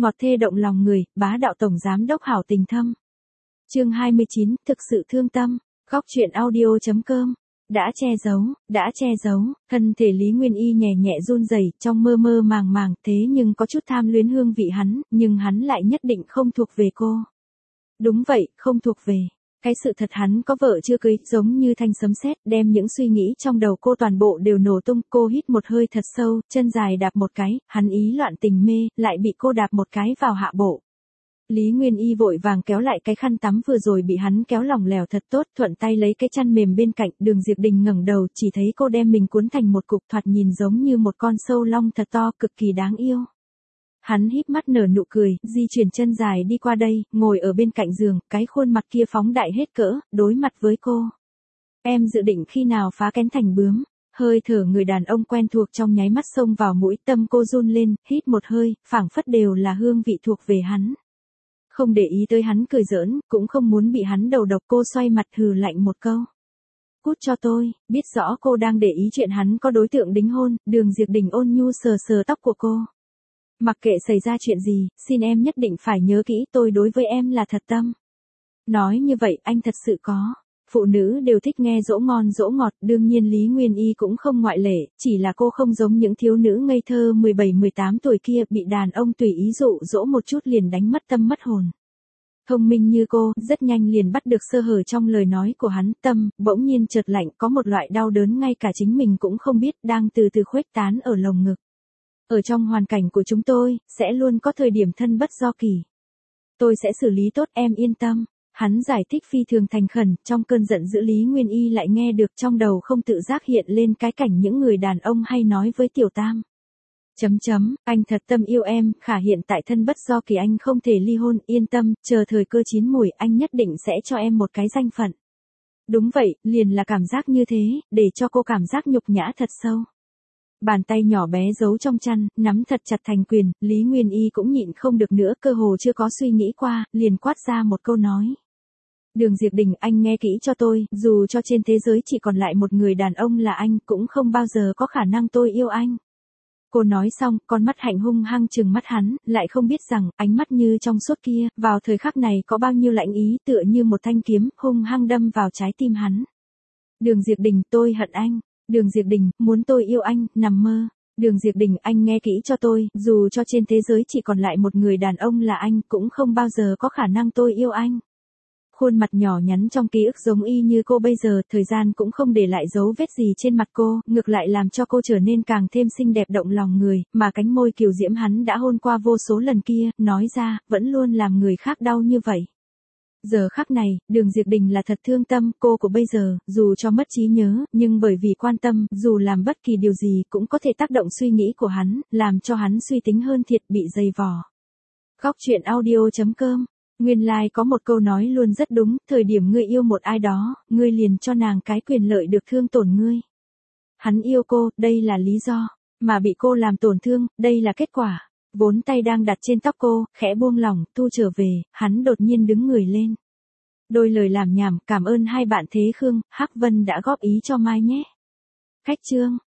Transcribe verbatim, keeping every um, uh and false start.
ngọt thê động lòng người, bá đạo tổng giám đốc hảo tình thâm. Chương hai mươi chín, thực sự thương tâm. Góc truyện audio chấm com. Đã che giấu, đã che giấu, thân thể Lý Nguyên Y nhẹ nhẹ run rẩy, trong mơ mơ màng màng, thế nhưng có chút tham luyến hương vị hắn, nhưng hắn lại nhất định không thuộc về cô. Đúng vậy, không thuộc về. Cái sự thật hắn có vợ chưa cưới, giống như thanh sấm sét, đem những suy nghĩ trong đầu cô toàn bộ đều nổ tung. Cô hít một hơi thật sâu, chân dài đạp một cái, hắn ý loạn tình mê, lại bị cô đạp một cái vào hạ bộ. Lý Nguyên Y vội vàng kéo lại cái khăn tắm vừa rồi bị hắn kéo lỏng lẻo thật tốt, thuận tay lấy cái chăn mềm bên cạnh. Đường Diệp Đình ngẩng đầu, chỉ thấy cô đem mình cuốn thành một cục, thoạt nhìn giống như một con sâu long thật to, cực kỳ đáng yêu. Hắn híp mắt nở nụ cười, di chuyển chân dài đi qua đây, ngồi ở bên cạnh giường, cái khuôn mặt kia phóng đại hết cỡ, đối mặt với cô. Em dự định khi nào phá kén thành bướm? Hơi thở người đàn ông quen thuộc trong nháy mắt xông vào mũi, tâm cô run lên, hít một hơi, phảng phất đều là hương vị thuộc về hắn. Không để ý tới hắn cười giỡn, cũng không muốn bị hắn đầu độc, cô xoay mặt hừ lạnh một câu. Cút cho tôi, biết rõ cô đang để ý chuyện hắn có đối tượng đính hôn. Đường Diệp Đình ôn nhu sờ sờ tóc của cô. Mặc kệ xảy ra chuyện gì, xin em nhất định phải nhớ kỹ, tôi đối với em là thật tâm. Nói như vậy, anh thật sự có. Phụ nữ đều thích nghe dỗ ngon dỗ ngọt, đương nhiên Lý Nguyên Y cũng không ngoại lệ, chỉ là cô không giống những thiếu nữ ngây thơ mười bảy mười tám tuổi kia, bị đàn ông tùy ý dụ dỗ một chút liền đánh mất tâm mất hồn. Thông minh như cô, rất nhanh liền bắt được sơ hở trong lời nói của hắn. Tâm bỗng nhiên chợt lạnh, có một loại đau đớn ngay cả chính mình cũng không biết, đang từ từ khuếch tán ở lồng ngực. Ở trong hoàn cảnh của chúng tôi, sẽ luôn có thời điểm thân bất do kỳ. Tôi sẽ xử lý tốt, em yên tâm. Hắn giải thích phi thường thành khẩn, trong cơn giận dữ Lý Nguyên Y lại nghe được, trong đầu không tự giác hiện lên cái cảnh những người đàn ông hay nói với Tiểu Tam. Chấm chấm, anh thật tâm yêu em, khả hiện tại thân bất do kỳ anh không thể ly hôn, yên tâm, chờ thời cơ chín mùi anh nhất định sẽ cho em một cái danh phận. Đúng vậy, liền là cảm giác như thế, để cho cô cảm giác nhục nhã thật sâu. Bàn tay nhỏ bé giấu trong chăn, nắm thật chặt thành quyền, Lý Nguyên Y cũng nhịn không được nữa, cơ hồ chưa có suy nghĩ qua, liền quát ra một câu nói. Đường Diệp Đình, anh nghe kỹ cho tôi, dù cho trên thế giới chỉ còn lại một người đàn ông là anh, cũng không bao giờ có khả năng tôi yêu anh. Cô nói xong, con mắt hạnh hung hăng trừng mắt hắn, lại không biết rằng, ánh mắt như trong suốt kia, vào thời khắc này có bao nhiêu lạnh ý, tựa như một thanh kiếm, hung hăng đâm vào trái tim hắn. Đường Diệp Đình, tôi hận anh. Đường Diệp Đình, muốn tôi yêu anh, nằm mơ. Đường Diệp Đình, anh nghe kỹ cho tôi, dù cho trên thế giới chỉ còn lại một người đàn ông là anh, cũng không bao giờ có khả năng tôi yêu anh. Khuôn mặt nhỏ nhắn trong ký ức giống y như cô bây giờ, thời gian cũng không để lại dấu vết gì trên mặt cô, ngược lại làm cho cô trở nên càng thêm xinh đẹp động lòng người, mà cánh môi kiều diễm hắn đã hôn qua vô số lần kia, nói ra, vẫn luôn làm người khác đau như vậy. Giờ khắc này, Đường Diệp Đình là thật thương tâm, cô của bây giờ, dù cho mất trí nhớ, nhưng bởi vì quan tâm, dù làm bất kỳ điều gì cũng có thể tác động suy nghĩ của hắn, làm cho hắn suy tính hơn thiệt, bị dày vò. Góc truyện audio chấm com. Nguyên lai like có một câu nói luôn rất đúng, thời điểm ngươi yêu một ai đó, ngươi liền cho nàng cái quyền lợi được thương tổn ngươi. Hắn yêu cô, đây là lý do, mà bị cô làm tổn thương, đây là kết quả. Vốn tay đang đặt trên tóc cô, khẽ buông lỏng, thu trở về, hắn đột nhiên đứng người lên. Đôi lời làm nhảm, cảm ơn hai bạn Thế Khương, Hắc Vân đã góp ý cho Mai nhé. Khách chương.